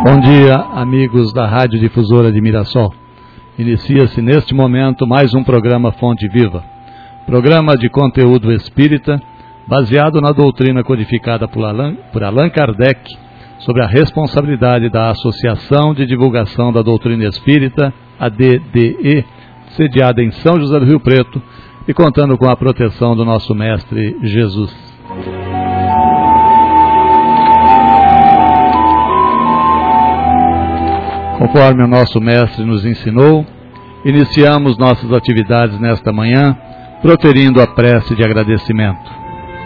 Bom dia, amigos da Rádio Difusora de Mirassol. Inicia-se neste momento mais um programa Fonte Viva, programa de conteúdo espírita, baseado na doutrina codificada por Allan Kardec, sobre a responsabilidade da Associação de Divulgação da Doutrina Espírita, ADDE, sediada em São José do Rio Preto, e contando com a proteção do nosso Mestre Jesus. Conforme o nosso Mestre nos ensinou, iniciamos nossas atividades nesta manhã, proferindo a prece de agradecimento.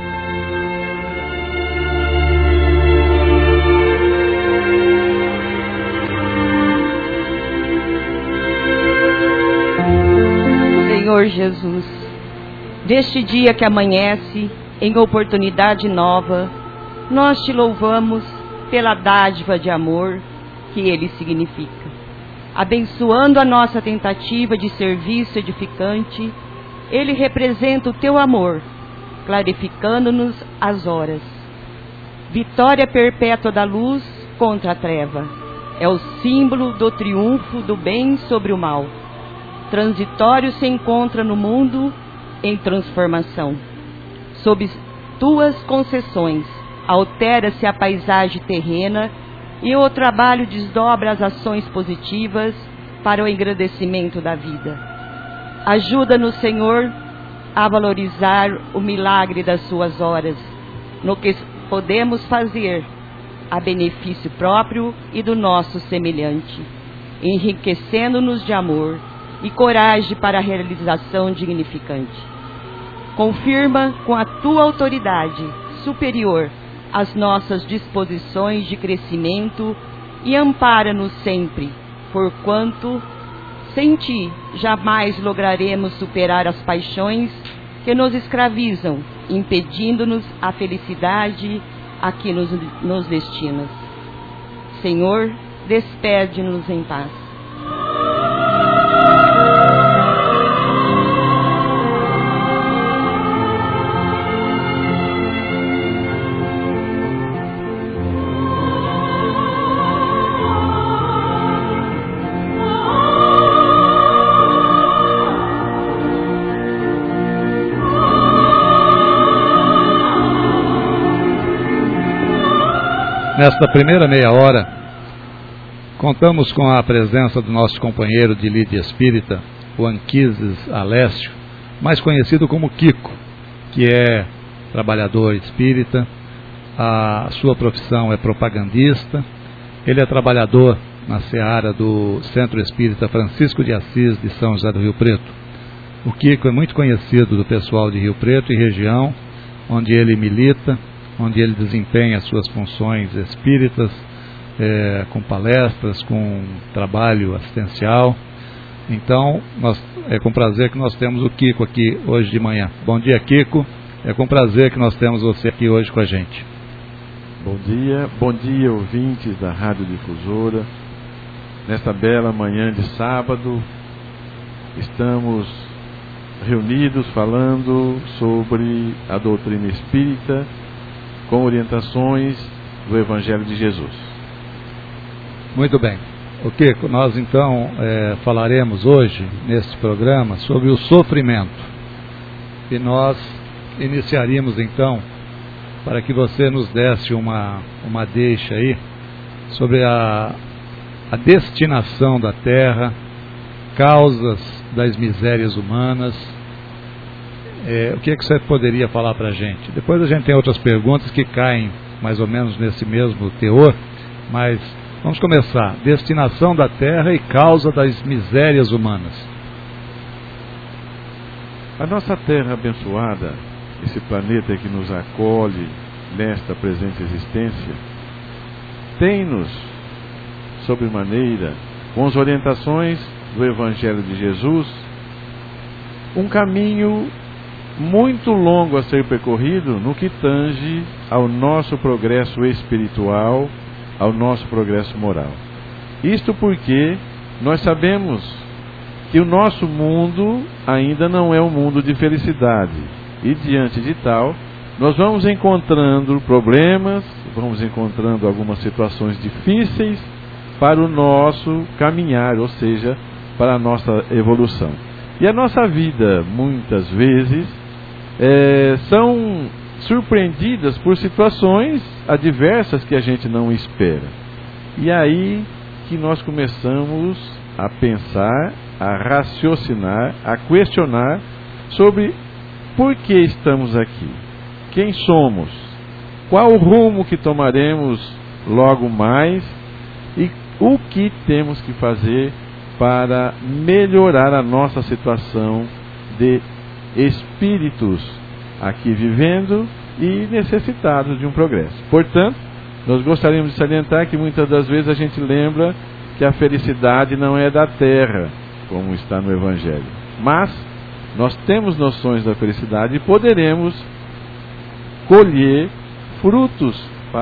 Senhor Jesus, deste dia que amanhece, em oportunidade nova, nós te louvamos pela dádiva de amor que ele significa. Abençoando a nossa tentativa de serviço edificante, ele representa o teu amor, clarificando-nos as horas. Vitória perpétua da luz contra a treva. É o símbolo do triunfo do bem sobre o mal. Transitório se encontra no mundo em transformação. Sob tuas concessões, altera-se a paisagem terrena e o trabalho desdobra as ações positivas para o engrandecimento da vida. Ajuda-nos, Senhor, a valorizar o milagre das suas horas, no que podemos fazer a benefício próprio e do nosso semelhante, enriquecendo-nos de amor e coragem para a realização dignificante. Confirma com a tua autoridade superior as nossas disposições de crescimento e ampara-nos sempre, porquanto sem ti jamais lograremos superar as paixões que nos escravizam, impedindo-nos a felicidade a que nos destinas. Senhor, despede-nos em paz. Nesta primeira meia hora, contamos com a presença do nosso companheiro de lide espírita, o Anquises Alessio, mais conhecido como Kiko, que é trabalhador espírita, a sua profissão é propagandista, ele é trabalhador na seara do Centro Espírita Francisco de Assis de São José do Rio Preto. O Kiko é muito conhecido do pessoal de Rio Preto e região, onde ele milita, onde ele desempenha suas funções espíritas, com palestras, com trabalho assistencial. Então, é com prazer que nós temos o Kiko aqui hoje de manhã. Bom dia, Kiko. É com prazer que nós temos você aqui hoje com a gente. Bom dia, ouvintes da Rádio Difusora. Nesta bela manhã de sábado, estamos reunidos falando sobre a doutrina espírita, com orientações do Evangelho de Jesus. Muito bem. O Kiko, nós então falaremos hoje, neste programa, sobre o sofrimento. E nós iniciaríamos então, para que você nos desse uma deixa aí, sobre a destinação da Terra, causas das misérias humanas. O que você poderia falar para a gente? Depois a gente tem outras perguntas que caem mais ou menos nesse mesmo teor, mas vamos começar. Destinação da Terra e causa das misérias humanas. A nossa Terra abençoada, esse planeta que nos acolhe nesta presente existência, tem-nos, sobremaneira, com as orientações do Evangelho de Jesus, um caminho muito longo a ser percorrido no que tange ao nosso progresso espiritual, ao nosso progresso moral. Isto porque nós sabemos que o nosso mundo ainda não é um mundo de felicidade. E diante de tal, nós vamos encontrando problemas, vamos encontrando algumas situações difíceis para o nosso caminhar, ou seja, para a nossa evolução. E a nossa vida, muitas vezes, são surpreendidas por situações adversas que a gente não espera. E aí que nós começamos a pensar, a raciocinar, a questionar sobre por que estamos aqui, quem somos, qual o rumo que tomaremos logo mais e o que temos que fazer para melhorar a nossa situação de espíritos aqui vivendo e necessitados de um progresso. Portanto, nós gostaríamos de salientar que muitas das vezes a gente lembra que a felicidade não é da terra, como está no Evangelho, mas nós temos noções da felicidade e poderemos colher frutos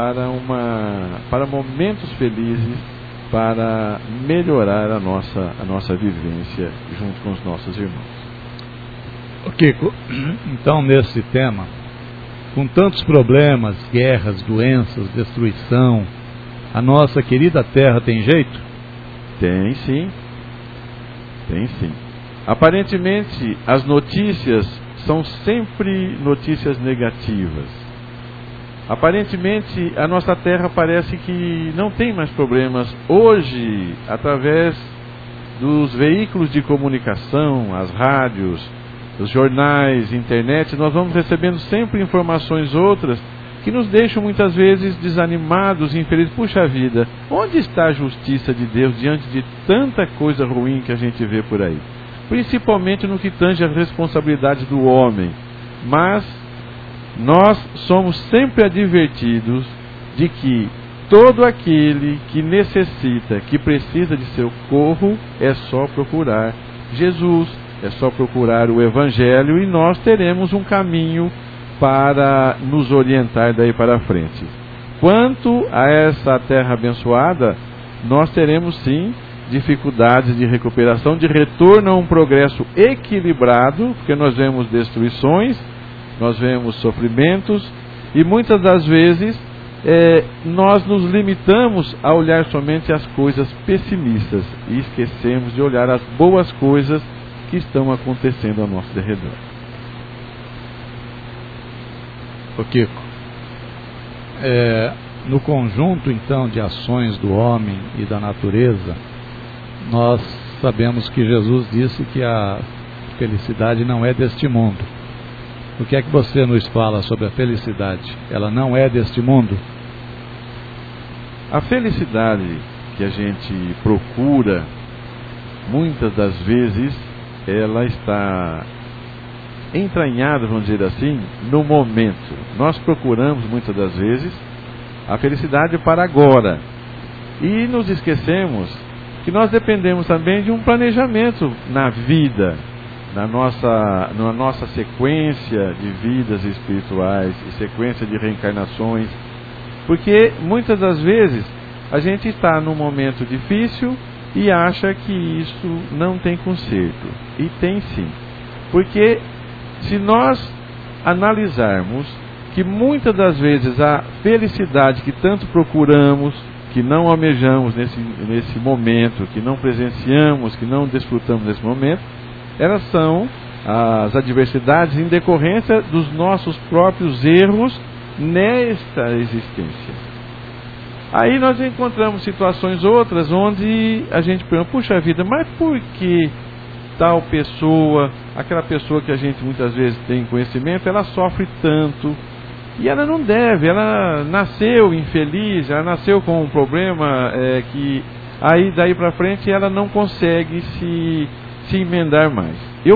para momentos felizes, para melhorar a nossa vivência junto com os nossos irmãos. Kiko, então nesse tema, com tantos problemas, guerras, doenças, destruição, a nossa querida Terra tem jeito? Tem sim. Tem sim. Aparentemente, as notícias são sempre notícias negativas. Aparentemente, a nossa Terra parece que não tem mais problemas. Hoje, através dos veículos de comunicação, as rádios, os jornais, internet, nós vamos recebendo sempre informações outras que nos deixam muitas vezes desanimados, infelizes. Puxa vida, onde está a justiça de Deus diante de tanta coisa ruim que a gente vê por aí? Principalmente no que tange as responsabilidades do homem. Mas nós somos sempre advertidos de que todo aquele que necessita, que precisa de socorro, é só procurar Jesus, é só procurar o Evangelho e nós teremos um caminho para nos orientar daí para frente. Quanto a essa terra abençoada, nós teremos sim dificuldades de recuperação, de retorno a um progresso equilibrado, porque nós vemos destruições, nós vemos sofrimentos e muitas das vezes nós nos limitamos a olhar somente as coisas pessimistas e esquecemos de olhar as boas coisas que estão acontecendo ao nosso derredor. Ô Kiko, no conjunto então de ações do homem e da natureza, nós sabemos que Jesus disse que a felicidade não é deste mundo. O que é que você nos fala sobre a felicidade? Ela não é deste mundo? A felicidade que a gente procura, muitas das vezes, ela está entranhada, vamos dizer assim, no momento. Nós procuramos, muitas das vezes, a felicidade para agora. E nos esquecemos que nós dependemos também de um planejamento na vida, na nossa sequência de vidas espirituais e sequência de reencarnações, porque muitas das vezes a gente está num momento difícil e acha que isso não tem conserto, e tem sim, porque se nós analisarmos que muitas das vezes a felicidade que tanto procuramos, que não almejamos nesse momento, que não presenciamos, que não desfrutamos nesse momento, elas são as adversidades em decorrência dos nossos próprios erros nesta existência. Aí nós encontramos situações outras onde a gente pergunta, puxa vida, mas por que tal pessoa, aquela pessoa que a gente muitas vezes tem conhecimento, ela sofre tanto? E ela não deve, ela nasceu infeliz, ela nasceu com um problema que aí daí para frente ela não consegue se emendar mais.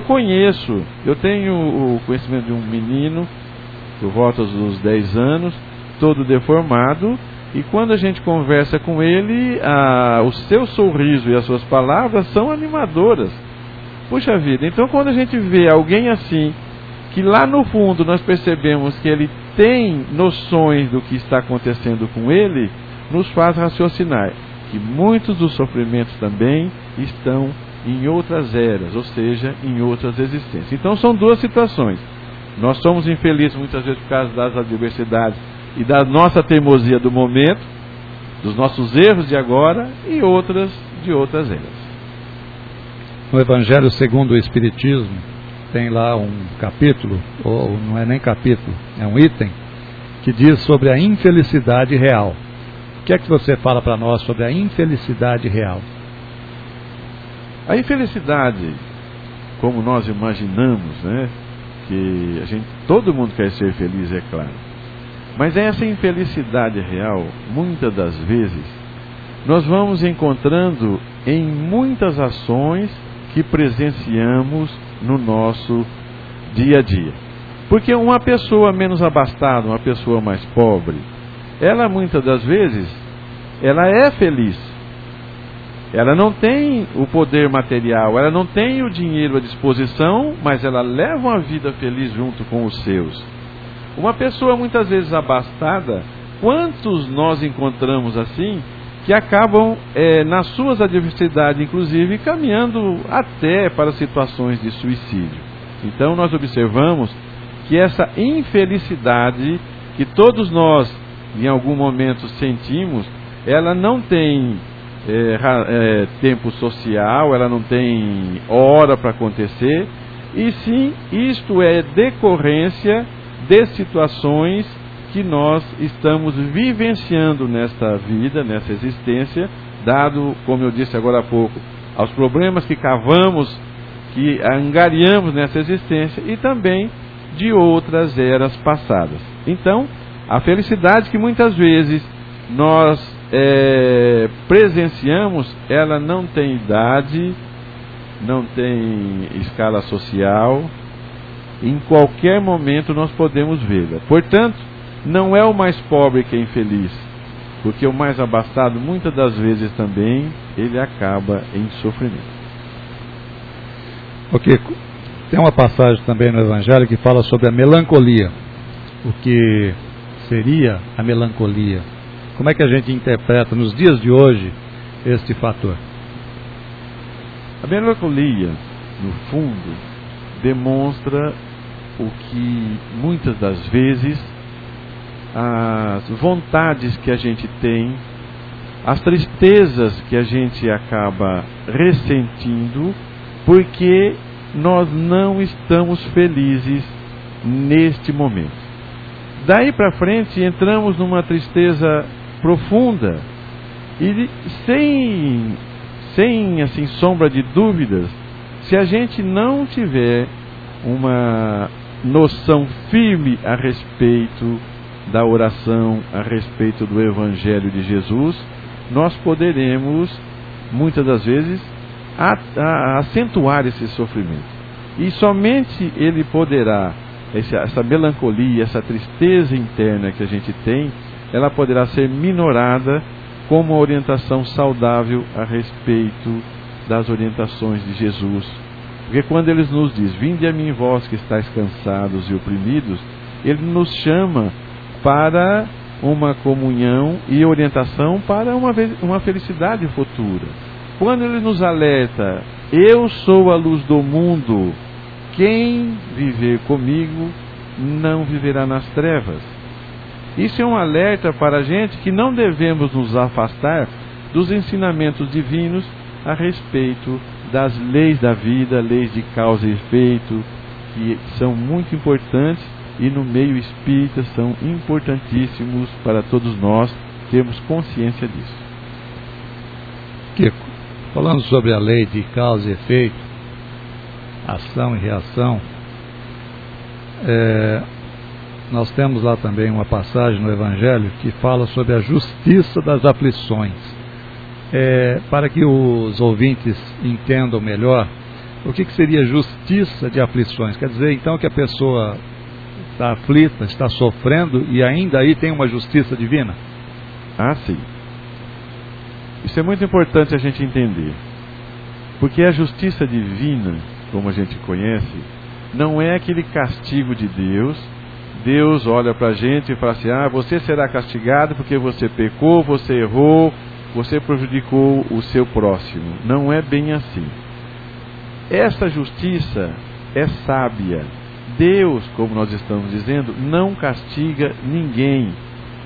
Eu tenho o conhecimento de um menino, por volta dos 10 anos, todo deformado, e quando a gente conversa com ele, o seu sorriso e as suas palavras são animadoras. Puxa vida, então quando a gente vê alguém assim, que lá no fundo nós percebemos que ele tem noções do que está acontecendo com ele, nos faz raciocinar que muitos dos sofrimentos também estão em outras eras, ou seja, em outras existências. Então são duas situações. Nós somos infelizes muitas vezes por causa das adversidades e da nossa teimosia do momento, dos nossos erros de agora e outras de outras eras. No Evangelho segundo o Espiritismo, tem lá um capítulo, ou não é nem capítulo, é um item, que diz sobre a infelicidade real. O que é que você fala para nós sobre a infelicidade real? A infelicidade, como nós imaginamos, né, que todo mundo quer ser feliz, é claro. Mas essa infelicidade real, muitas das vezes, nós vamos encontrando em muitas ações que presenciamos no nosso dia a dia. Porque uma pessoa menos abastada, uma pessoa mais pobre, ela muitas das vezes, ela é feliz. Ela não tem o poder material, ela não tem o dinheiro à disposição, mas ela leva uma vida feliz junto com os seus. Uma pessoa muitas vezes abastada, quantos nós encontramos assim, que acabam nas suas adversidades, inclusive, caminhando até para situações de suicídio. Então nós observamos que essa infelicidade que todos nós em algum momento sentimos, ela não tem tempo social, ela não tem hora para acontecer, e sim, isto é decorrência de situações que nós estamos vivenciando nesta vida, nessa existência, dado, como eu disse agora há pouco, aos problemas que cavamos, que angariamos nessa existência, e também de outras eras passadas. Então, a felicidade que muitas vezes nós presenciamos, ela não tem idade, não tem escala social, em qualquer momento nós podemos vê-la. Portanto, não é o mais pobre que é infeliz, porque o mais abastado, muitas das vezes também, ele acaba em sofrimento. Ok, tem uma passagem também no Evangelho que fala sobre a melancolia. O que seria a melancolia? Como é que a gente interpreta nos dias de hoje este fator? A melancolia, no fundo, demonstra o que muitas das vezes as vontades que a gente tem, as tristezas que a gente acaba ressentindo, porque nós não estamos felizes neste momento. Daí para frente entramos numa tristeza profunda e sem assim sombra de dúvidas, se a gente não tiver uma noção firme a respeito da oração, a respeito do Evangelho de Jesus, nós poderemos muitas das vezes acentuar esse sofrimento. E somente ele poderá, essa melancolia, essa tristeza interna que a gente tem, ela poderá ser minorada com uma orientação saudável a respeito das orientações de Jesus. Porque quando ele nos diz, vinde a mim vós que estáis cansados e oprimidos, ele nos chama para uma comunhão e orientação para uma felicidade futura. Quando ele nos alerta, eu sou a luz do mundo, quem viver comigo não viverá nas trevas. Isso é um alerta para a gente que não devemos nos afastar dos ensinamentos divinos a respeito das leis da vida, leis de causa e efeito, que são muito importantes e no meio espírita são importantíssimos para todos nós termos consciência disso. Kiko, falando sobre a lei de causa e efeito, ação e reação, nós temos lá também uma passagem no Evangelho que fala sobre a justiça das aflições. Para que os ouvintes entendam melhor, o que seria justiça de aflições? Quer dizer, então, que a pessoa está aflita, está sofrendo e ainda aí tem uma justiça divina? Ah, sim. Isso é muito importante a gente entender. Porque a justiça divina, como a gente conhece, não é aquele castigo de Deus. Deus olha para a gente e fala assim, você será castigado porque você pecou, você errou, você prejudicou o seu próximo. Não é bem assim. Essa justiça é sábia. Deus, como nós estamos dizendo, não castiga ninguém.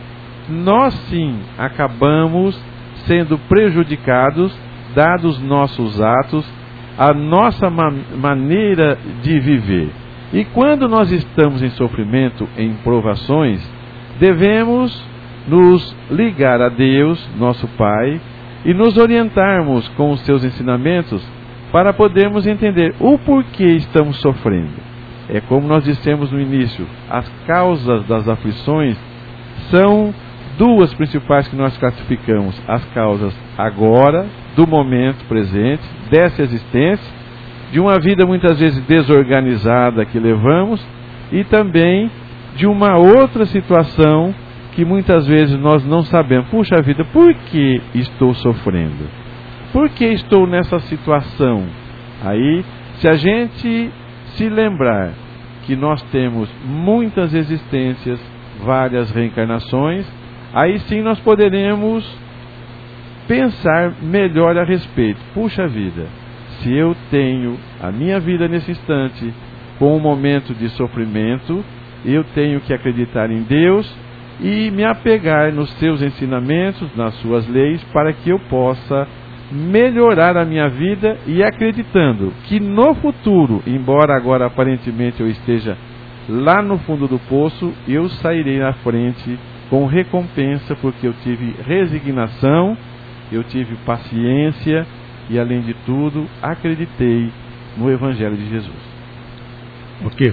nós sim acabamos sendo prejudicados, dados nossos atos, a nossa maneira de viver. E quando nós estamos em sofrimento, em provações, devemos nos ligar a Deus, nosso Pai, e nos orientarmos com os seus ensinamentos para podermos entender o porquê estamos sofrendo. É como nós dissemos no início, as causas das aflições são duas principais que nós classificamos: as causas agora, do momento presente, dessa existência, de uma vida muitas vezes desorganizada que levamos, e também de uma outra situação que muitas vezes nós não sabemos. Puxa vida, por que estou sofrendo? Por que estou nessa situação? Aí, se a gente se lembrar que nós temos muitas existências, várias reencarnações, aí sim nós poderemos pensar melhor a respeito. Puxa vida, se eu tenho a minha vida nesse instante com um momento de sofrimento, eu tenho que acreditar em Deus e me apegar nos seus ensinamentos, nas suas leis, para que eu possa melhorar a minha vida, e acreditando que no futuro, embora agora aparentemente eu esteja lá no fundo do poço, eu sairei na frente com recompensa, porque eu tive resignação, eu tive paciência e, além de tudo, acreditei no Evangelho de Jesus. Porque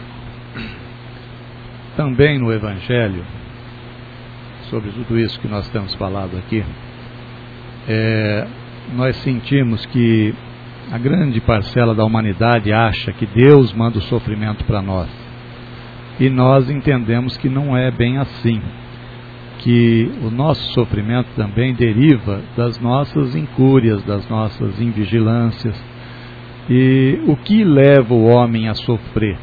também no Evangelho, sobre tudo isso que nós temos falado aqui, nós sentimos que a grande parcela da humanidade acha que Deus manda o sofrimento para nós. E nós entendemos que não é bem assim. Que o nosso sofrimento também deriva das nossas incúrias, das nossas invigilâncias. E o que leva o homem a sofrer?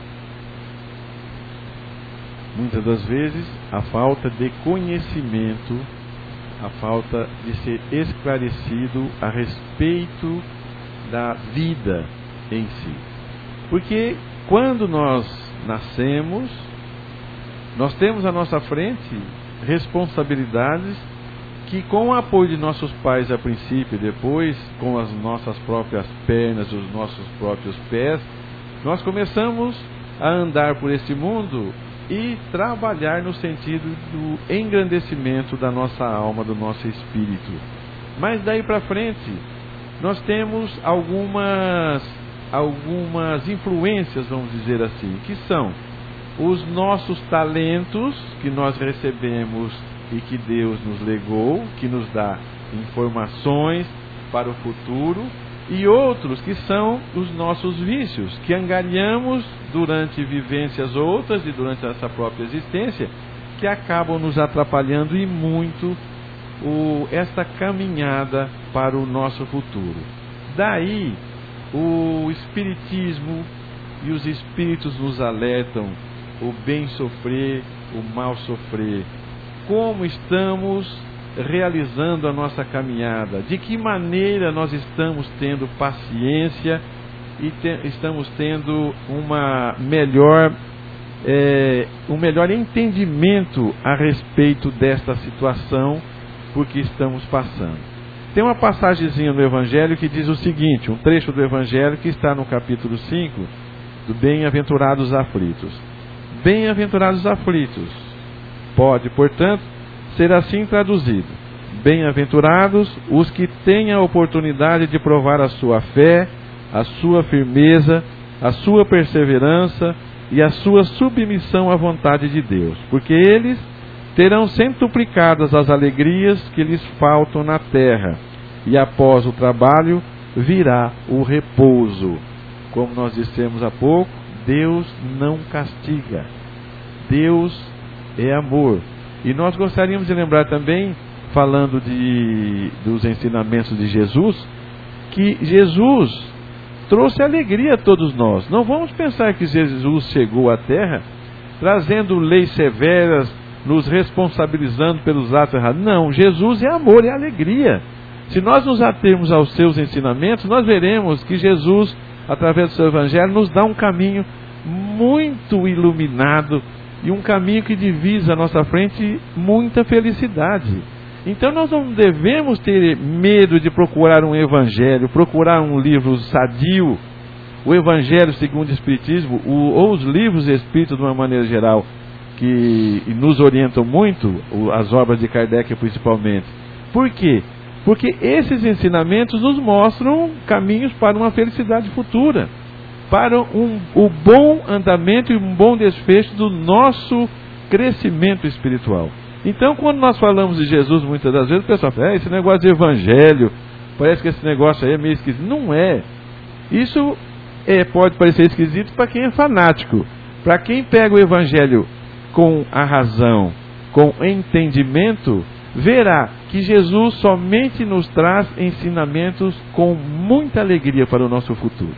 Muitas das vezes, a falta de conhecimento, a falta de ser esclarecido a respeito da vida em si. Porque quando nós nascemos, nós temos à nossa frente responsabilidades que, com o apoio de nossos pais a princípio, e depois com as nossas próprias pernas, os nossos próprios pés, nós começamos a andar por esse mundo e trabalhar no sentido do engrandecimento da nossa alma, do nosso espírito. Mas daí para frente, nós temos algumas influências, vamos dizer assim, que são os nossos talentos que nós recebemos e que Deus nos legou, que nos dá informações para o futuro, e outros que são os nossos vícios, que angariamos durante vivências outras e durante essa própria existência, que acabam nos atrapalhando e muito esta caminhada para o nosso futuro. Daí o Espiritismo e os Espíritos nos alertam: o bem sofrer, o mal sofrer. Como estamos realizando a nossa caminhada? De que maneira nós estamos tendo paciência e estamos tendo um melhor entendimento a respeito desta situação por que estamos passando? Tem uma passagemzinha no Evangelho que diz o seguinte, um trecho do Evangelho que está no capítulo 5, do Bem-aventurados aflitos. Bem-aventurados aflitos. Pode, portanto, ser assim traduzido: bem-aventurados os que têm a oportunidade de provar a sua fé, a sua firmeza, a sua perseverança e a sua submissão à vontade de Deus, porque eles terão centuplicadas as alegrias que lhes faltam na terra, e após o trabalho virá o repouso. Como nós dissemos há pouco, Deus não castiga, Deus é amor. E nós gostaríamos de lembrar também, falando dos ensinamentos de Jesus, que Jesus trouxe alegria a todos nós. Não vamos pensar que Jesus chegou à Terra trazendo leis severas, nos responsabilizando pelos atos errados. Não, Jesus é amor, é alegria. Se nós nos atermos aos seus ensinamentos, nós veremos que Jesus, através do seu Evangelho, nos dá um caminho muito iluminado e um caminho que divisa à nossa frente muita felicidade. Então nós não devemos ter medo de procurar um evangelho, procurar um livro sadio, o Evangelho segundo o Espiritismo, ou os livros espíritas de uma maneira geral, que nos orientam muito, as obras de Kardec principalmente. Por quê? Porque esses ensinamentos nos mostram caminhos para uma felicidade futura, para o bom andamento e um bom desfecho do nosso crescimento espiritual. Então, quando nós falamos de Jesus, muitas das vezes o pessoal fala, esse negócio de evangelho, parece que esse negócio aí é meio esquisito. Não é. Isso pode parecer esquisito para quem é fanático. Para quem pega o evangelho com a razão, com entendimento, verá que Jesus somente nos traz ensinamentos com muita alegria para o nosso futuro.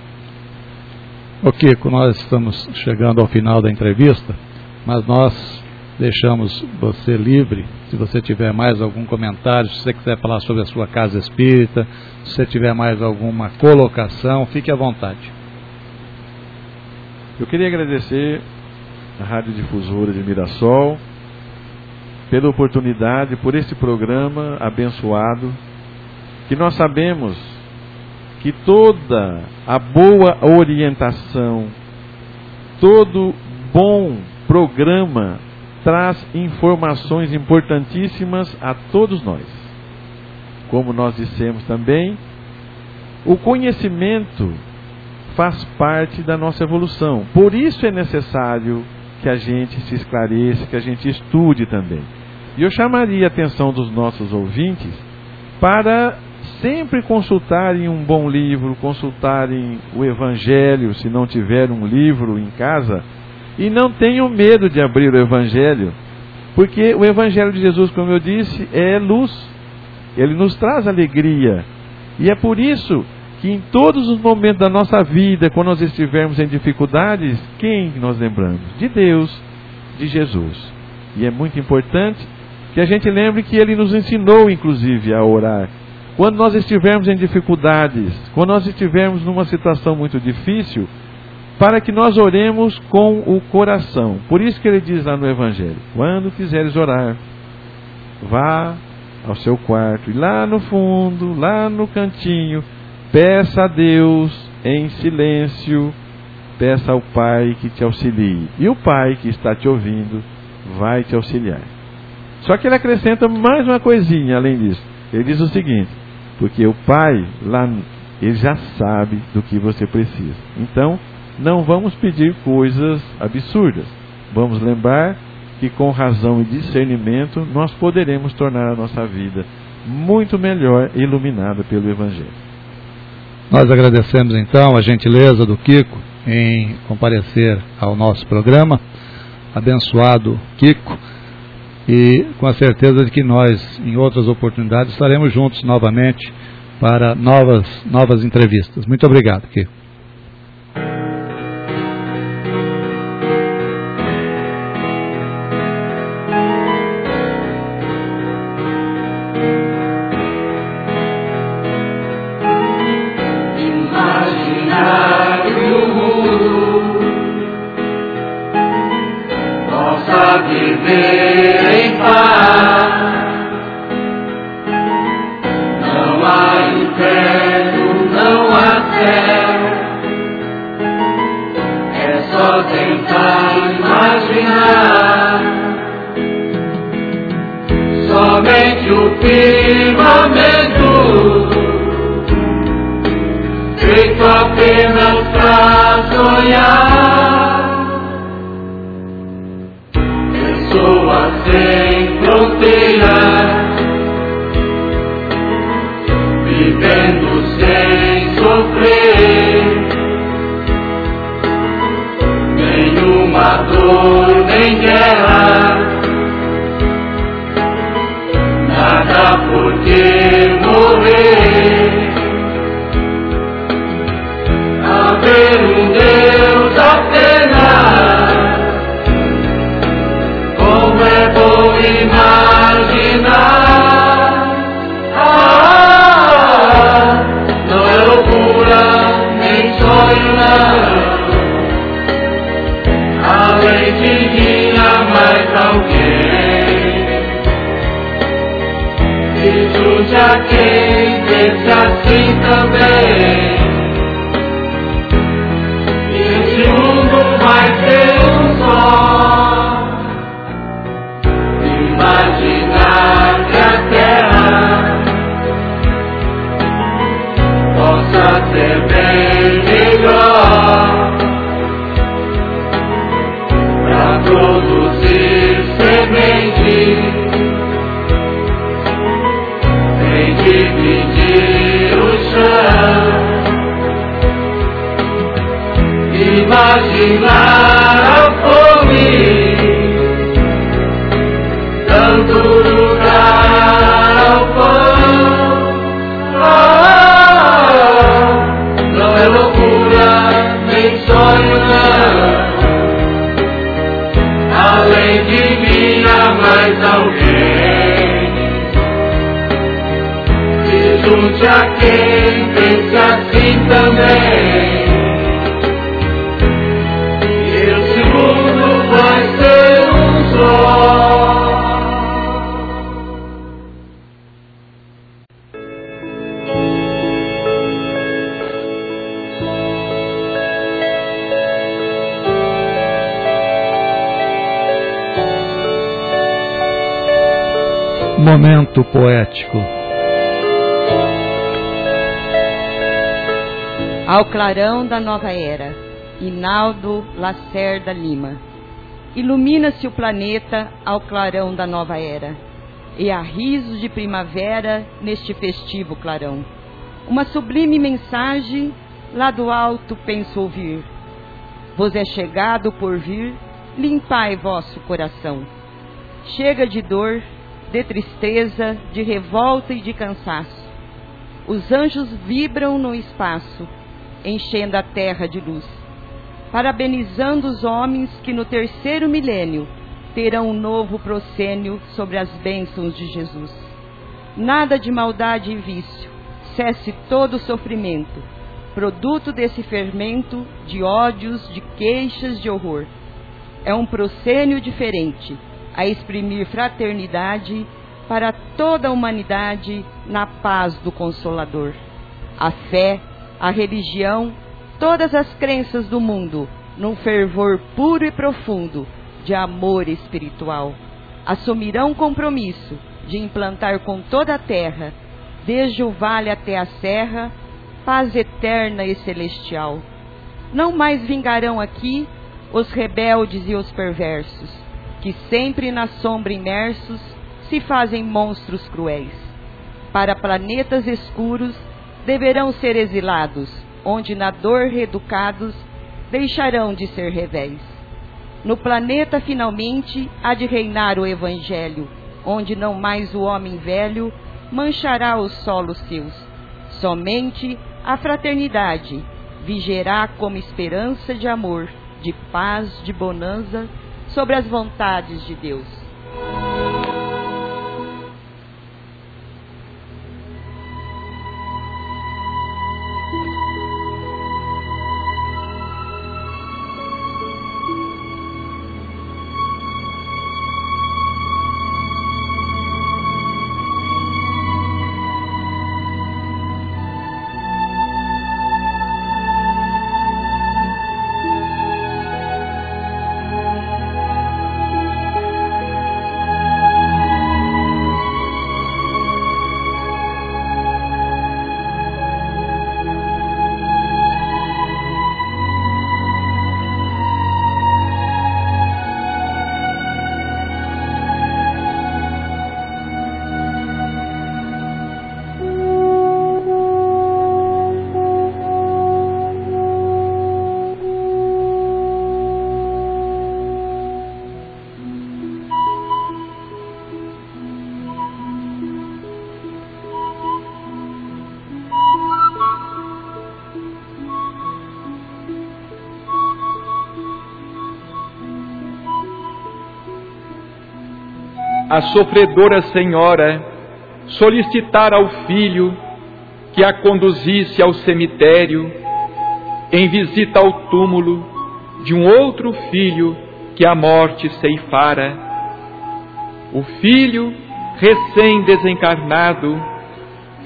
Ok, nós estamos chegando ao final da entrevista, mas nós deixamos você livre. Se você tiver mais algum comentário, se você quiser falar sobre a sua casa espírita, se você tiver mais alguma colocação, fique à vontade. Eu queria agradecer a Rádio Difusora de Mirassol pela oportunidade, por esse programa abençoado, que nós sabemos que toda a boa orientação, todo bom programa traz informações importantíssimas a todos nós. Como nós dissemos também, o conhecimento faz parte da nossa evolução. Por isso é necessário que a gente se esclareça, que a gente estude também. E eu chamaria a atenção dos nossos ouvintes para sempre consultarem um bom livro, consultarem o Evangelho, se não tiver um livro em casa, e não tenham medo de abrir o Evangelho, porque o Evangelho de Jesus, como eu disse, é luz. Ele nos traz alegria. E é por isso que em todos os momentos da nossa vida, quando nós estivermos em dificuldades, quem nós lembramos? De Deus, de Jesus. E é muito importante que a gente lembre que Ele nos ensinou, inclusive, a orar. Quando nós estivermos em dificuldades, quando nós estivermos numa situação muito difícil, para que nós oremos com o coração. Por isso que Ele diz lá no Evangelho, quando quiseres orar, vá ao seu quarto, e lá no fundo, lá no cantinho, peça a Deus em silêncio, peça ao Pai que te auxilie. E o Pai que está te ouvindo vai te auxiliar. Só que ele acrescenta mais uma coisinha além disso. Ele diz o seguinte, porque o Pai, lá, ele já sabe do que você precisa. Então, não vamos pedir coisas absurdas. Vamos lembrar que com razão e discernimento nós poderemos tornar a nossa vida muito melhor e iluminada pelo Evangelho. Nós agradecemos então a gentileza do Kiko em comparecer ao nosso programa. Abençoado Kiko, e com a certeza de que nós, em outras oportunidades, estaremos juntos novamente para novas entrevistas. Muito obrigado, Kiko. Somente o firmamento, feito apenas pra sonhar, pessoas sem fronteiras, vivendo sem sofrer nenhuma dor nem guerra. Nada por que morrer. Haver um Deus apenas, como é bom imaginar. Não é loucura, nem sonho não. Além de mim a quem pense assim também. Esse mundo vai ser um só. Imaginar que a terra possa ser bem melhor para produzir semente. Dividir o chão, imaginar a fome, dando lugar ao pão. Não é loucura, nem sonho não. Além de mim há mais alguém. Junte a quem pense assim também. Esse mundo vai ser um só. Momento poético. Ao clarão da nova era, Hinaldo Lacerda Lima. Ilumina-se o planeta ao clarão da nova era, e há risos de primavera neste festivo clarão. Uma sublime mensagem lá do alto penso ouvir. Vos é chegado por vir, limpai vosso coração. Chega de dor, de tristeza, de revolta e de cansaço. Os anjos vibram no espaço, enchendo a terra de luz, parabenizando os homens que no terceiro milênio terão um novo proscênio sobre as bênçãos de Jesus. Nada de maldade e vício, cesse todo o sofrimento, produto desse fermento de ódios, de queixas, de horror. É um proscênio diferente, a exprimir fraternidade para toda a humanidade na paz do Consolador. A fé, a religião, todas as crenças do mundo, num fervor puro e profundo de amor espiritual, assumirão compromisso de implantar com toda a terra, desde o vale até a serra, paz eterna e celestial. Não mais vingarão aqui os rebeldes e os perversos, que sempre na sombra imersos se fazem monstros cruéis. Para planetas escuros deverão ser exilados, onde na dor reeducados deixarão de ser revéis. No planeta finalmente há de reinar o Evangelho, onde não mais o homem velho manchará os solos seus. Somente a fraternidade vigerá como esperança de amor, de paz, de bonança sobre as vontades de Deus. A sofredora senhora solicitara ao filho que a conduzisse ao cemitério em visita ao túmulo de um outro filho que a morte ceifara. O filho, recém-desencarnado,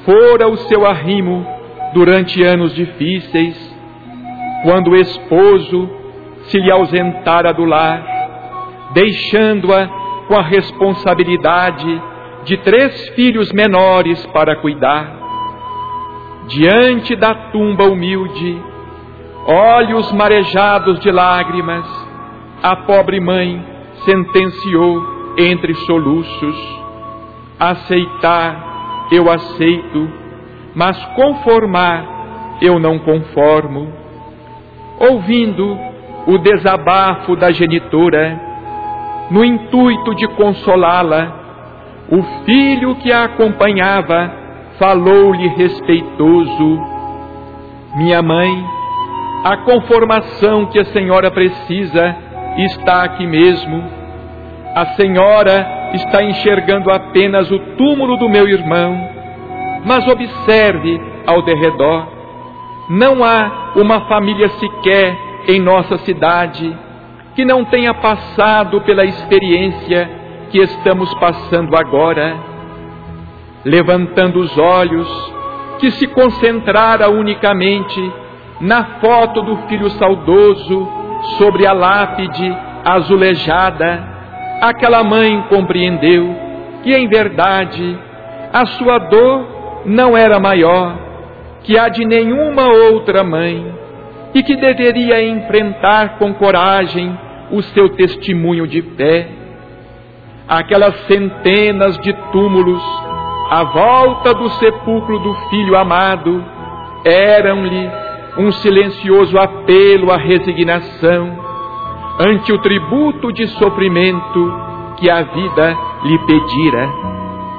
fora o seu arrimo durante anos difíceis, quando o esposo se lhe ausentara do lar, deixando-a com a responsabilidade de 3 filhos menores para cuidar. Diante da tumba humilde, olhos marejados de lágrimas, a pobre mãe sentenciou entre soluços: aceitar eu aceito, mas conformar eu não conformo. Ouvindo o desabafo da genitora, no intuito de consolá-la, o filho que a acompanhava falou-lhe respeitoso: minha mãe, a conformação que a senhora precisa está aqui mesmo. A senhora está enxergando apenas o túmulo do meu irmão, mas observe ao derredor. Não há uma família sequer em nossa cidade que não tenha passado pela experiência que estamos passando agora. Levantando os olhos, que se concentrara unicamente na foto do filho saudoso sobre a lápide azulejada, aquela mãe compreendeu que, em verdade, a sua dor não era maior que a de nenhuma outra mãe e que deveria enfrentar com coragem o seu testemunho de fé. Aquelas centenas de túmulos à volta do sepulcro do filho amado eram-lhe um silencioso apelo à resignação ante o tributo de sofrimento que a vida lhe pedira.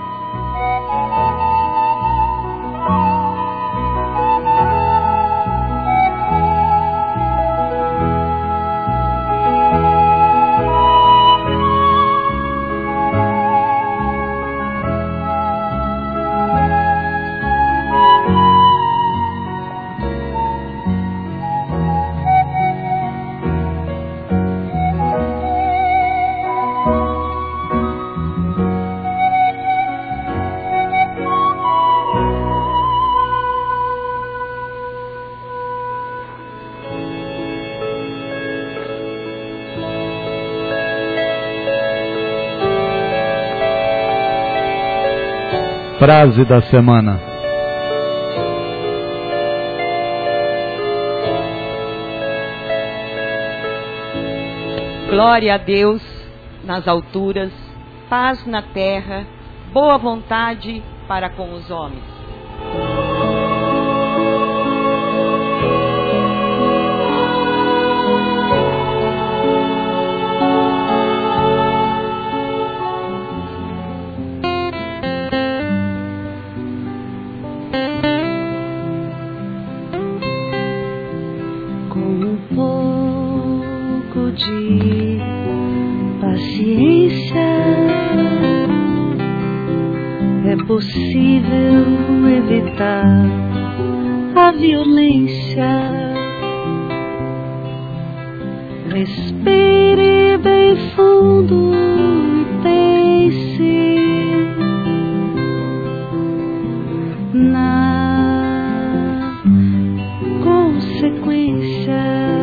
Frase da semana. Glória a Deus nas alturas, paz na terra, boa vontade para com os homens. Possível evitar a violência. Respire bem fundo e pense na consequência.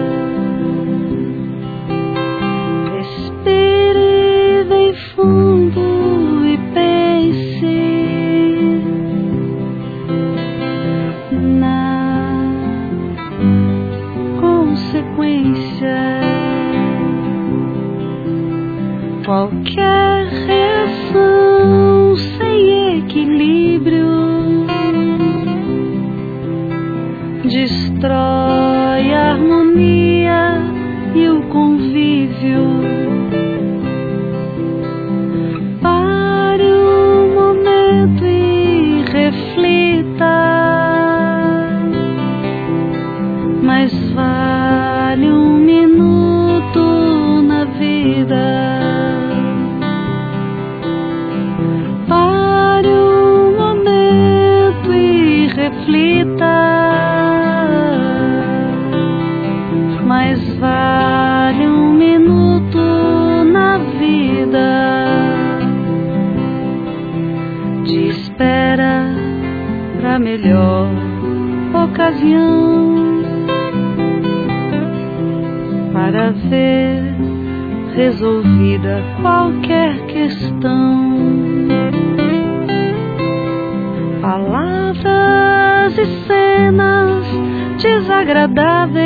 Respire bem fundo e pense qualquer reação sem equilíbrio destrói a harmonia e o convívio. Pare um momento e reflita, mas vale um minuto na vida. Mas vale um minuto na vida de espera resolvida qualquer questão. Palavras e cenas desagradáveis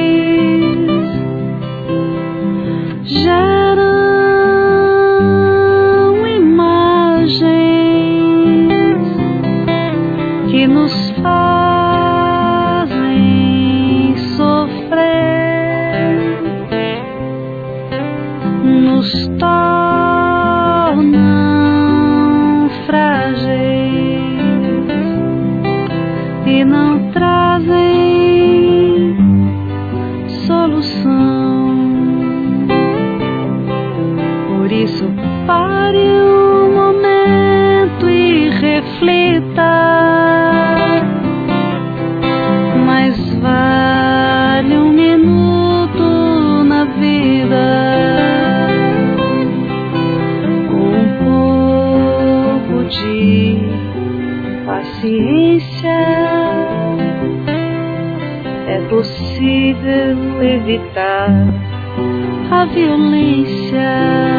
geram imagens que nos fazem sofrer, nos tornam frágeis e não trazem solução. Por isso, pare um momento e reflita. Mais vale um minuto na vida, com um pouco de paciência. É possível evitar a violência.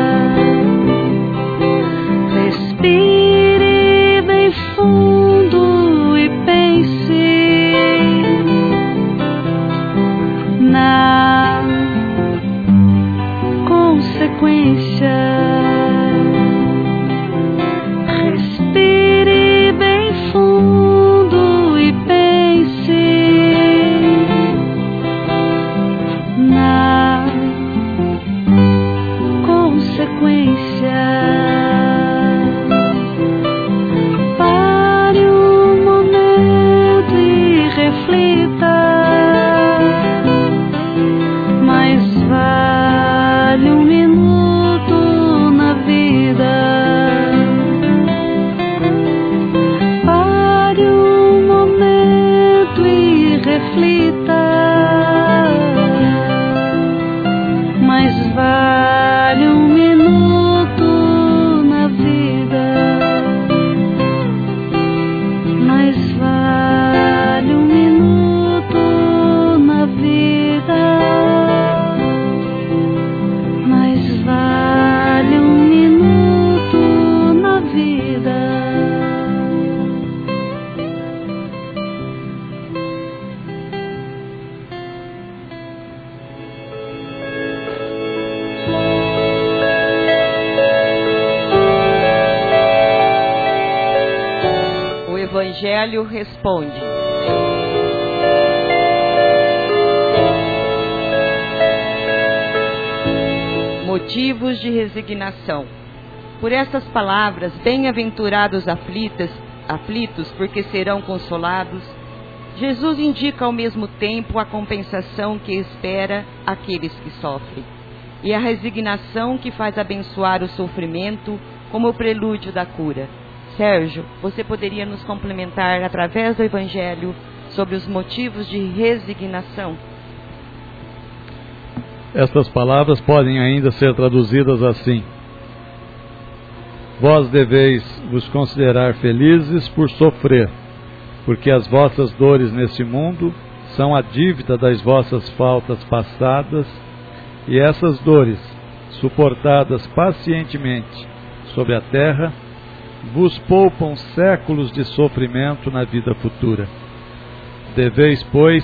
Respire bem fundo e pense na consequência. Respire bem fundo e pense na consequência. Pare um momento e reflita. Mais vale um minuto na vida. Pare um momento e reflita. Mais vale um minuto na vida. Mais vale um minuto na vida. Mais vale um minuto na vida. O Evangelho responde. Motivos de resignação. Por essas palavras, bem-aventurados aflitos, porque serão consolados, Jesus indica ao mesmo tempo a compensação que espera aqueles que sofrem, e a resignação que faz abençoar o sofrimento como o prelúdio da cura. Sérgio, você poderia nos complementar através do Evangelho sobre os motivos de resignação? Estas palavras podem ainda ser traduzidas assim: vós deveis vos considerar felizes por sofrer, porque as vossas dores neste mundo são a dívida das vossas faltas passadas, e essas dores, suportadas pacientemente sobre a terra, vos poupam séculos de sofrimento na vida futura. Deveis, pois,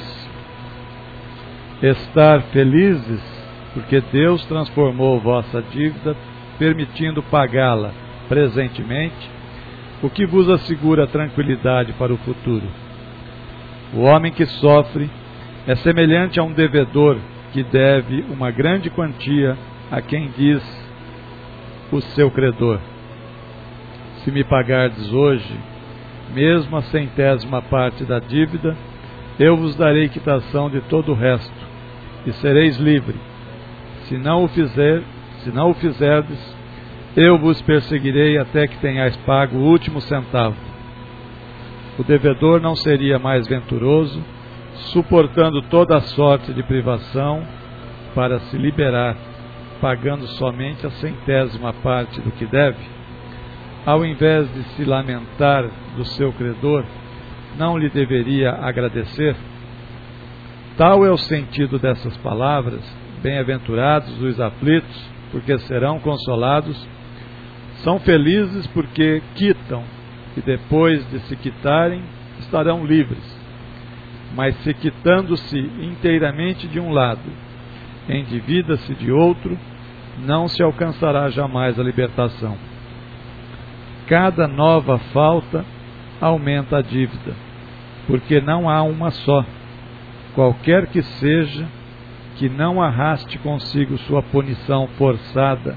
estar felizes, porque Deus transformou vossa dívida, permitindo pagá-la presentemente, o que vos assegura tranquilidade para o futuro. O homem que sofre é semelhante a um devedor que deve uma grande quantia a quem diz o seu credor: se me pagardes hoje, mesmo a 100ª parte da dívida, eu vos darei quitação de todo o resto, e sereis livre. Se não o fizerdes, eu vos perseguirei até que tenhais pago o último centavo. O devedor não seria mais venturoso, suportando toda a sorte de privação, para se liberar, pagando somente a 100ª parte do que deve? Ao invés de se lamentar do seu credor, não lhe deveria agradecer? Tal é o sentido dessas palavras: bem-aventurados os aflitos, porque serão consolados. São felizes porque quitam, e depois de se quitarem, estarão livres. Mas se quitando-se inteiramente de um lado, endivida-se de outro, não se alcançará jamais a libertação. Cada nova falta aumenta a dívida, porque não há uma só, qualquer que seja, que não arraste consigo sua punição forçada,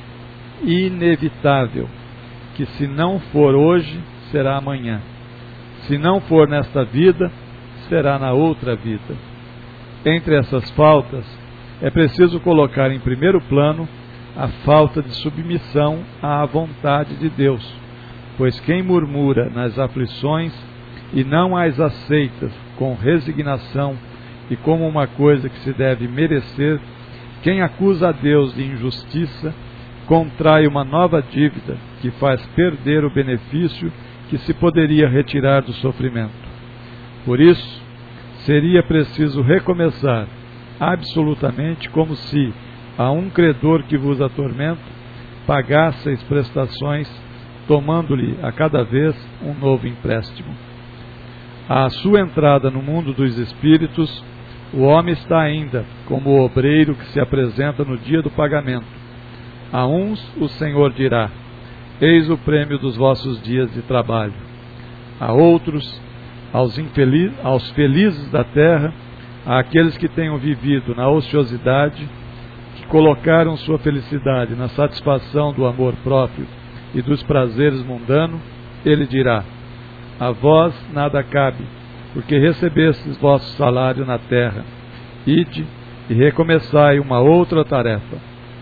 inevitável, que se não for hoje, será amanhã. Se não for nesta vida, será na outra vida. Entre essas faltas, é preciso colocar em primeiro plano a falta de submissão à vontade de Deus, pois quem murmura nas aflições e não as aceita com resignação e como uma coisa que se deve merecer, quem acusa a Deus de injustiça, contrai uma nova dívida que faz perder o benefício que se poderia retirar do sofrimento. Por isso, seria preciso recomeçar absolutamente como se a um credor que vos atormenta pagasseis prestações, tomando-lhe a cada vez um novo empréstimo. À sua entrada no mundo dos espíritos, o homem está ainda como o obreiro que se apresenta no dia do pagamento. A uns o Senhor dirá: eis o prêmio dos vossos dias de trabalho. A outros, aos felizes da terra, àqueles que tenham vivido na ociosidade, que colocaram sua felicidade na satisfação do amor próprio e dos prazeres mundanos, ele dirá: a vós nada cabe, porque recebestes vosso salário na terra. Ide e recomeçai uma outra tarefa.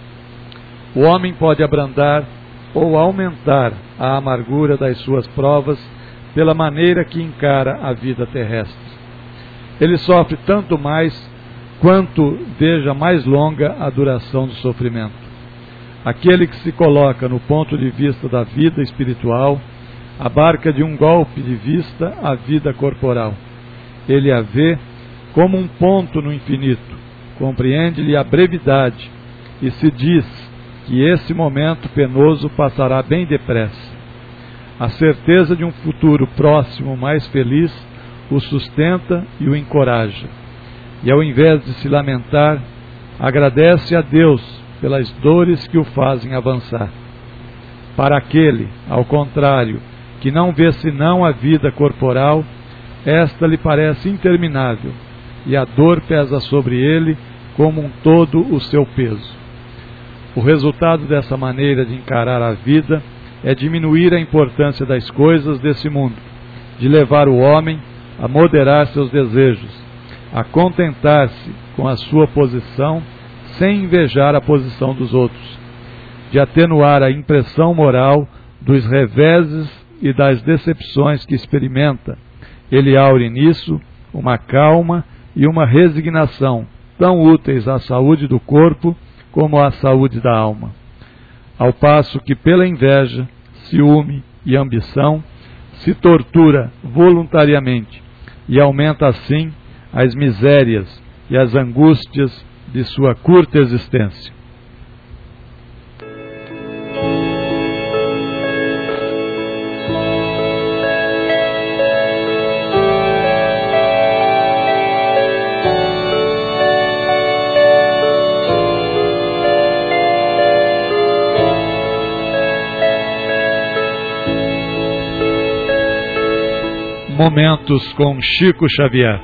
O homem pode abrandar ou aumentar a amargura das suas provas pela maneira que encara a vida terrestre. Ele sofre tanto mais quanto veja mais longa a duração do sofrimento. Aquele que se coloca no ponto de vista da vida espiritual abarca de um golpe de vista a vida corporal. Ele a vê como um ponto no infinito, compreende-lhe a brevidade e se diz que esse momento penoso passará bem depressa. A certeza de um futuro próximo mais feliz o sustenta e o encoraja. E ao invés de se lamentar, agradece a Deus pelas dores que o fazem avançar. Para aquele, ao contrário, que não vê senão a vida corporal, esta lhe parece interminável, e a dor pesa sobre ele como um todo o seu peso. O resultado dessa maneira de encarar a vida é diminuir a importância das coisas desse mundo, de levar o homem a moderar seus desejos, a contentar-se com a sua posição sem invejar a posição dos outros, de atenuar a impressão moral dos reveses e das decepções que experimenta. Ele aure nisso uma calma e uma resignação tão úteis à saúde do corpo como à saúde da alma. Ao passo que pela inveja, ciúme e ambição se tortura voluntariamente e aumenta assim as misérias e as angústias de sua curta existência. Momentos com Chico Xavier.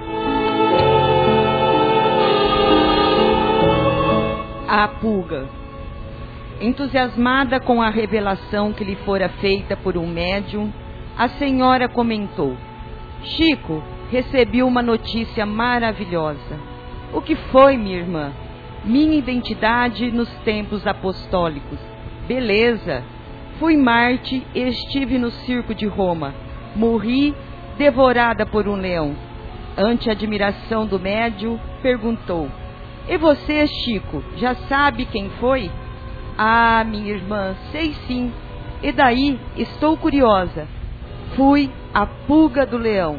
A pulga. Entusiasmada com a revelação que lhe fora feita por um médium, a senhora comentou: Chico, recebi uma notícia maravilhosa. O que foi, minha irmã? Minha identidade nos tempos apostólicos. Beleza. Fui Marte e estive no circo de Roma. Morri devorada por um leão. Ante a admiração do médium, perguntou: e você, Chico, já sabe quem foi? Ah, minha irmã, sei sim. E daí, estou curiosa. Fui a pulga do leão.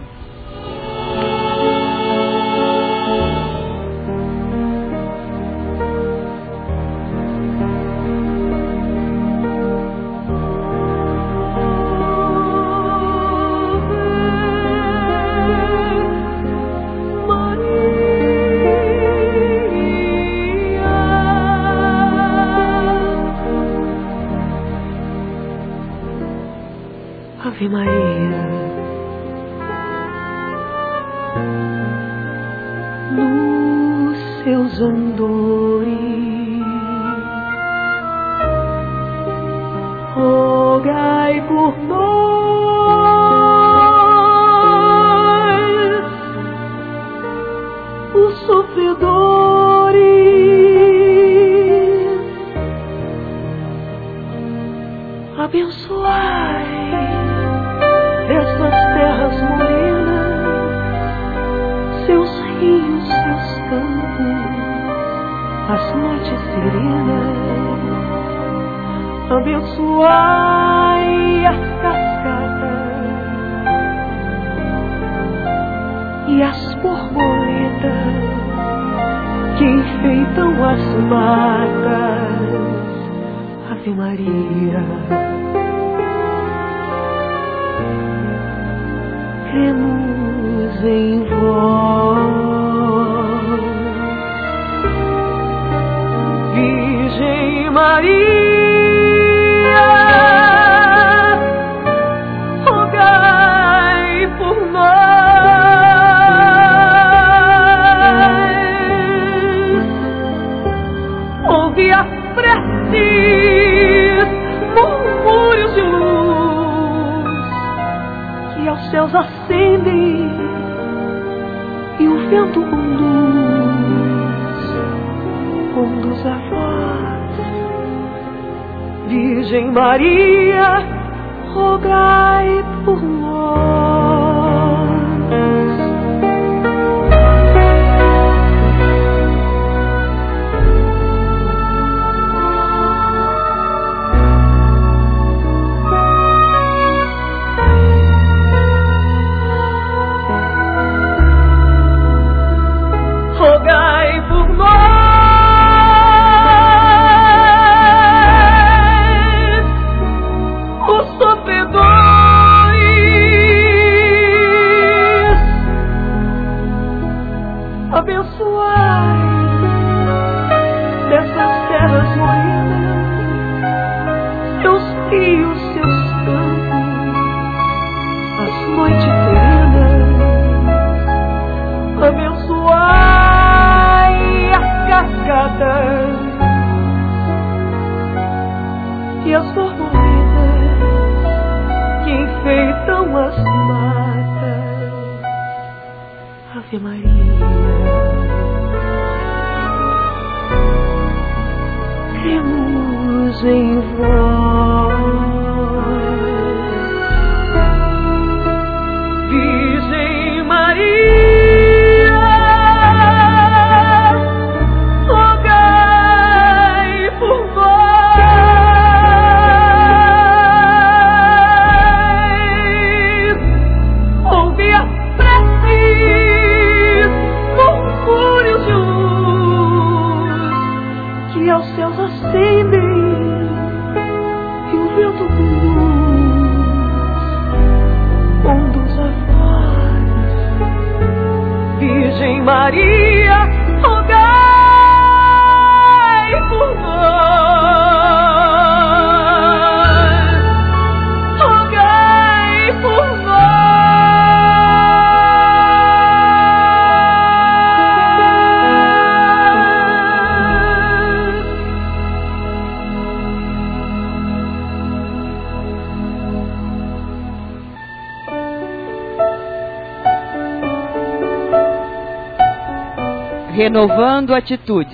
Ave Maria. Nos seus andores, rogai por nós, os sofredores, abençoai essas terras morenas, seus rios, seus campos, as noites serenas. Abençoai as cascatas e as borboletas que enfeitam as matas. Ave Maria. Cremos em vós, Virgem Maria, rogai por nós, ouvi as preces, murmúrios de luz que aos céus acendem e o vento conduz a voz. Virgem Maria, rogai por nós. Rogai por nós, os sofredores, abençoai dessas terras morenas, seus rios, seus campos, as noites serenas. Abençoai as cascatas e as borboletas que enfeitam as matas. Ave Maria. Cremos em vós, Virgem Maria. Aos céus acendem e o vento conduz a voz. Virgem Maria, rogai por nós, rogai por nós. Renovando atitudes.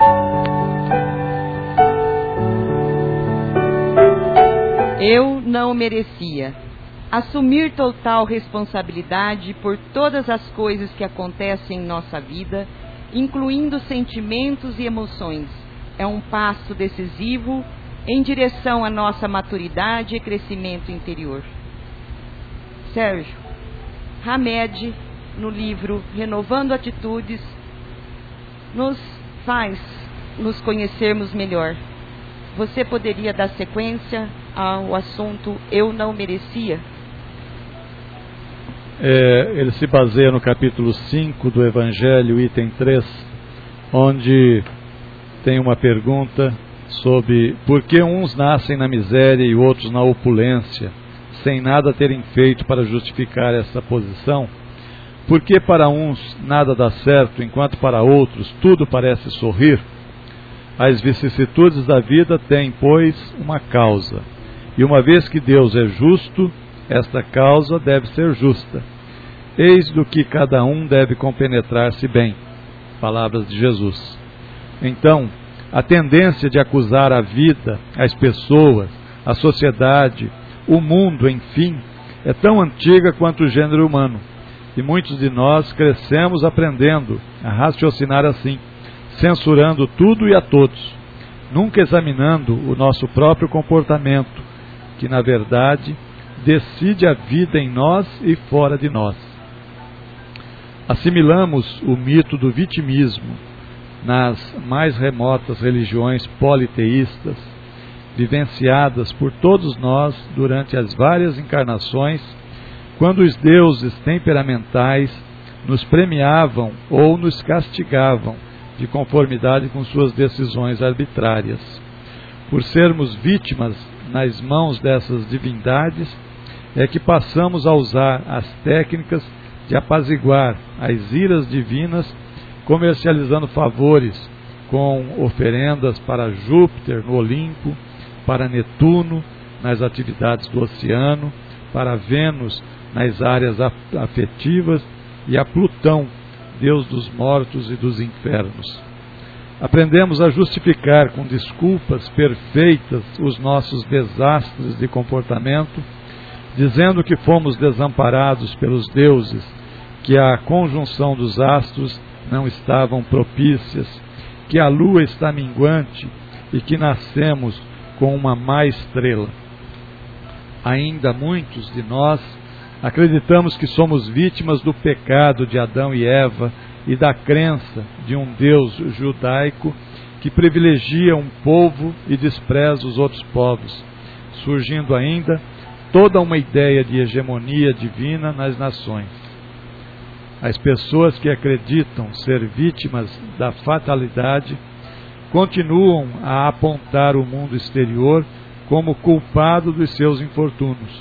Eu não merecia assumir total responsabilidade por todas as coisas que acontecem em nossa vida, incluindo sentimentos e emoções. É um passo decisivo em direção à nossa maturidade e crescimento interior. Sérgio Hamed, no livro Renovando Atitudes, nos faz nos conhecermos melhor. Você poderia dar sequência ao assunto Eu Não Merecia? Ele se baseia no capítulo 5 do Evangelho, item 3, onde tem uma pergunta sobre por que uns nascem na miséria e outros na opulência, sem nada terem feito para justificar essa posição, porque para uns nada dá certo, enquanto para outros tudo parece sorrir? As vicissitudes da vida têm, pois, uma causa, e uma vez que Deus é justo, esta causa deve ser justa. Eis do que cada um deve compenetrar-se bem. Palavras de Jesus. Então, a tendência de acusar a vida, as pessoas, a sociedade, o mundo, enfim, é tão antiga quanto o gênero humano. E muitos de nós crescemos aprendendo a raciocinar assim, censurando tudo e a todos, nunca examinando o nosso próprio comportamento, que na verdade decide a vida em nós e fora de nós. Assimilamos o mito do vitimismo nas mais remotas religiões politeístas, vivenciadas por todos nós durante as várias encarnações, quando os deuses temperamentais nos premiavam ou nos castigavam de conformidade com suas decisões arbitrárias. Por sermos vítimas nas mãos dessas divindades, é que passamos a usar as técnicas de apaziguar as iras divinas, comercializando favores com oferendas para Júpiter no Olimpo, para Netuno nas atividades do oceano, para Vênus nas áreas afetivas e a Plutão, Deus dos mortos e dos infernos. Aprendemos a justificar com desculpas perfeitas os nossos desastres de comportamento, dizendo que fomos desamparados pelos deuses, que a conjunção dos astros não estavam propícias, que a lua está minguante e que nascemos com uma má estrela. Ainda muitos de nós acreditamos que somos vítimas do pecado de Adão e Eva e da crença de um Deus judaico que privilegia um povo e despreza os outros povos, surgindo ainda toda uma ideia de hegemonia divina nas nações. As pessoas que acreditam ser vítimas da fatalidade continuam a apontar o mundo exterior como culpado dos seus infortúnios.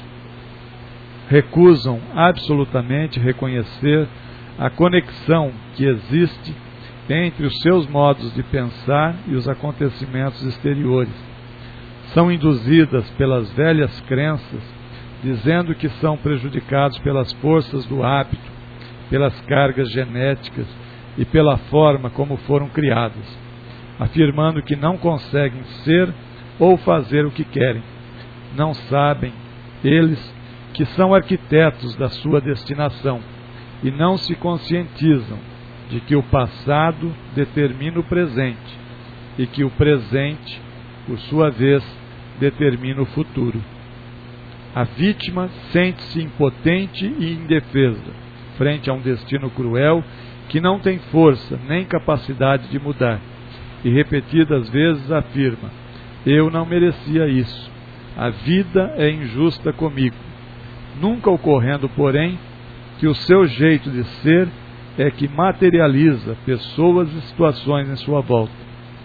Recusam absolutamente reconhecer a conexão que existe entre os seus modos de pensar e os acontecimentos exteriores. São induzidas pelas velhas crenças, dizendo que são prejudicados pelas forças do hábito, pelas cargas genéticas e pela forma como foram criadas, afirmando que não conseguem ser ou fazer o que querem. Não sabem, eles, que são arquitetos da sua destinação e não se conscientizam de que o passado determina o presente e que o presente, por sua vez, determina o futuro. A vítima sente-se impotente e indefesa frente a um destino cruel que não tem força nem capacidade de mudar, e repetidas vezes afirma: eu não merecia isso, a vida é injusta comigo, nunca ocorrendo, porém, que o seu jeito de ser é que materializa pessoas e situações em sua volta.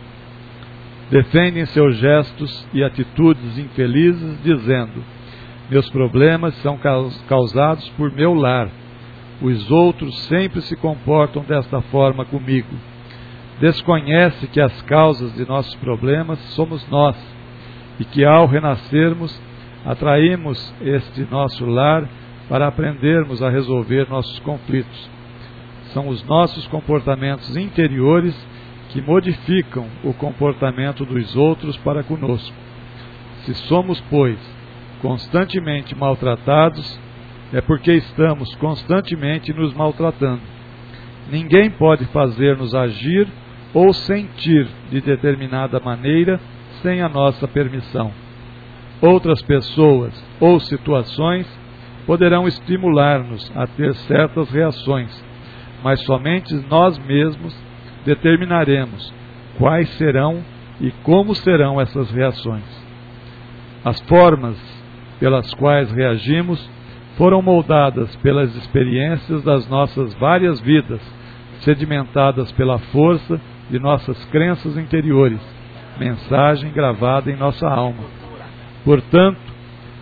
Defendem seus gestos e atitudes infelizes, dizendo: meus problemas são causados por meu lar, os outros sempre se comportam desta forma comigo. Desconhece que as causas de nossos problemas somos nós, e que ao renascermos, atraímos este nosso lar para aprendermos a resolver nossos conflitos. São os nossos comportamentos interiores que modificam o comportamento dos outros para conosco. Se somos, pois, constantemente maltratados, é porque estamos constantemente nos maltratando. Ninguém pode fazer-nos agir ou sentir de determinada maneira sem a nossa permissão. Outras pessoas ou situações poderão estimular-nos a ter certas reações, mas somente nós mesmos determinaremos quais serão e como serão essas reações. As formas pelas quais reagimos foram moldadas pelas experiências das nossas várias vidas, sedimentadas pela força de nossas crenças interiores, mensagem gravada em nossa alma. Portanto,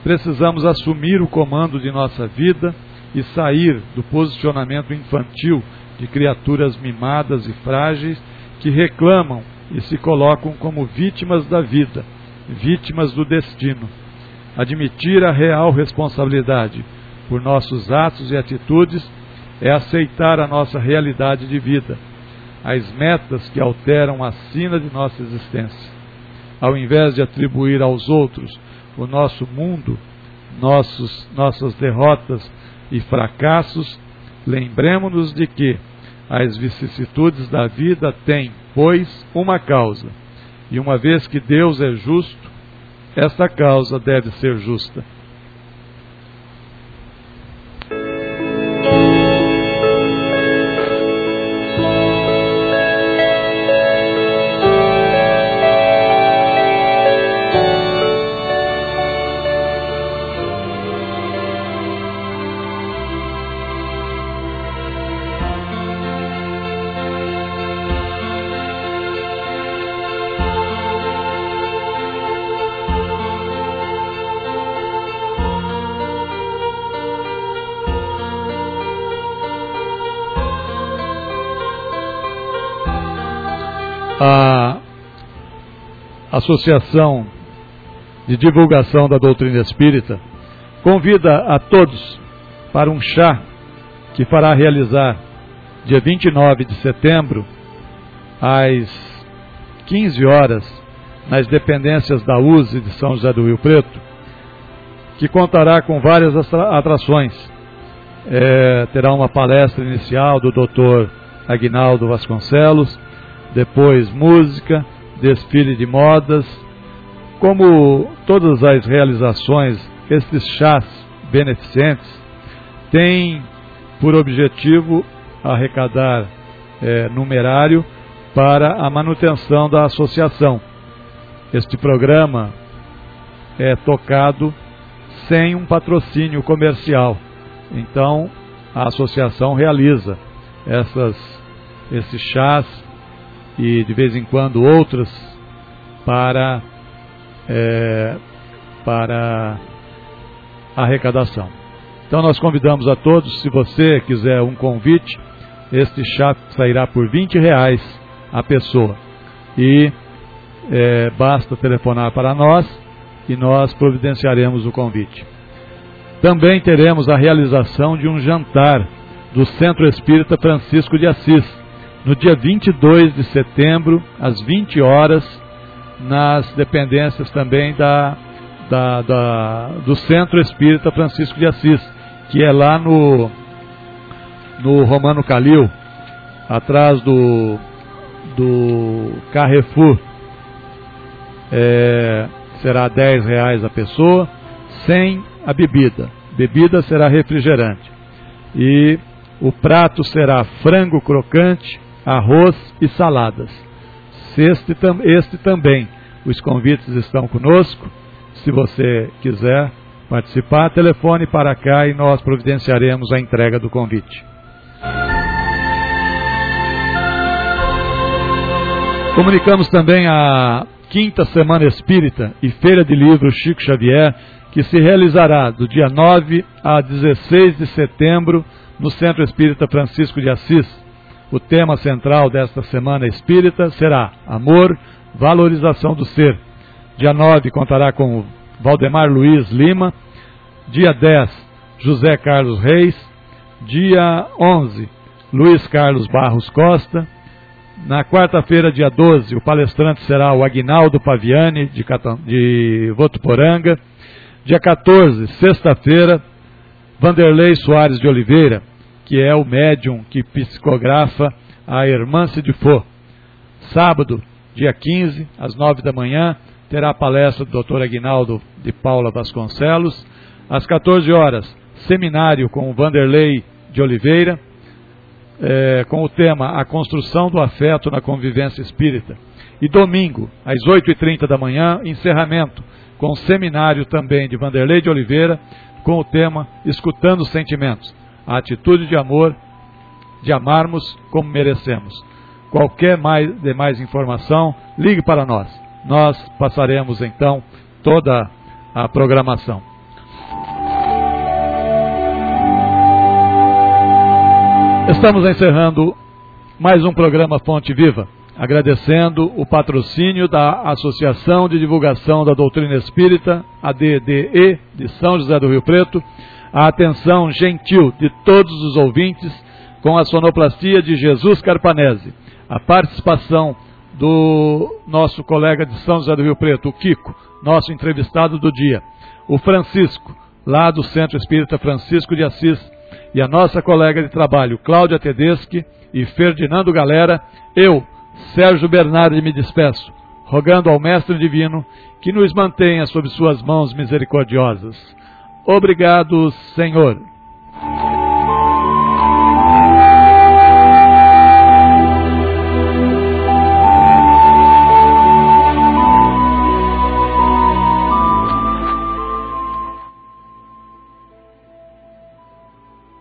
precisamos assumir o comando de nossa vida e sair do posicionamento infantil de criaturas mimadas e frágeis que reclamam e se colocam como vítimas da vida, vítimas do destino. Admitir a real responsabilidade por nossos atos e atitudes é aceitar a nossa realidade de vida, as metas que alteram a sina de nossa existência. Ao invés de atribuir aos outros o nosso mundo, nossas derrotas e fracassos, lembremos-nos de que as vicissitudes da vida têm, pois, uma causa, e uma vez que Deus é justo, esta causa deve ser justa. A Associação de Divulgação da Doutrina Espírita convida a todos para um chá que fará realizar dia 29 de setembro, às 15 horas, nas dependências da USE de São José do Rio Preto, que contará com várias atrações. Terá uma palestra inicial do Dr. Aguinaldo Vasconcelos, depois música, desfile de modas. Como todas as realizações, estes chás beneficentes têm por objetivo arrecadar numerário para a manutenção da associação. Este programa é tocado sem um patrocínio comercial. Então, a associação realiza esses chás e de vez em quando outras para arrecadação. Então nós convidamos a todos, se você quiser um convite, este chá sairá por R$20 a pessoa. E basta telefonar para nós e nós providenciaremos o convite. Também teremos a realização de um jantar do Centro Espírita Francisco de Assis, no dia 22 de setembro, às 20 horas, nas dependências também do Centro Espírita Francisco de Assis, que é lá no Romano Calil, atrás do Carrefour. Será R$10 a pessoa, sem a bebida. Bebida será refrigerante. E o prato será frango crocante, arroz e saladas. Este também. Os convites estão conosco. Se você quiser participar, telefone para cá e nós providenciaremos a entrega do convite. Comunicamos também a 5ª Semana Espírita e Feira de Livros Chico Xavier, que se realizará do dia 9 a 16 de setembro no Centro Espírita Francisco de Assis. O tema central desta Semana Espírita será Amor, Valorização do Ser. Dia 9 contará com Valdemar Luiz Lima. Dia 10, José Carlos Reis. Dia 11, Luiz Carlos Barros Costa. Na quarta-feira, dia 12, o palestrante será o Aguinaldo Paviani, de Votuporanga. Dia 14, sexta-feira, Vanderlei Soares de Oliveira, que é o médium que psicografa a Hermance de Faux. Sábado, dia 15, às 9 da manhã, terá a palestra do Dr. Aguinaldo de Paula Vasconcelos. Às 14 horas, seminário com o Vanderlei de Oliveira, com o tema A Construção do Afeto na Convivência Espírita. E domingo, às 8h30 da manhã, encerramento, com o seminário também de Vanderlei de Oliveira, com o tema Escutando os Sentimentos. A atitude de amor, de amarmos como merecemos. Qualquer demais informação, ligue para nós. Nós passaremos então toda a programação. Estamos encerrando mais um programa Fonte Viva, agradecendo o patrocínio da Associação de Divulgação da Doutrina Espírita, ADDE, de São José do Rio Preto, a atenção gentil de todos os ouvintes, com a sonoplastia de Jesus Carpanese, a participação do nosso colega de São José do Rio Preto, o Kiko, nosso entrevistado do dia, o Francisco, lá do Centro Espírita Francisco de Assis, e a nossa colega de trabalho, Cláudia Tedeschi e Ferdinando Galera, eu, Sérgio Bernardi, me despeço, rogando ao Mestre Divino que nos mantenha sob suas mãos misericordiosas. Obrigado, Senhor.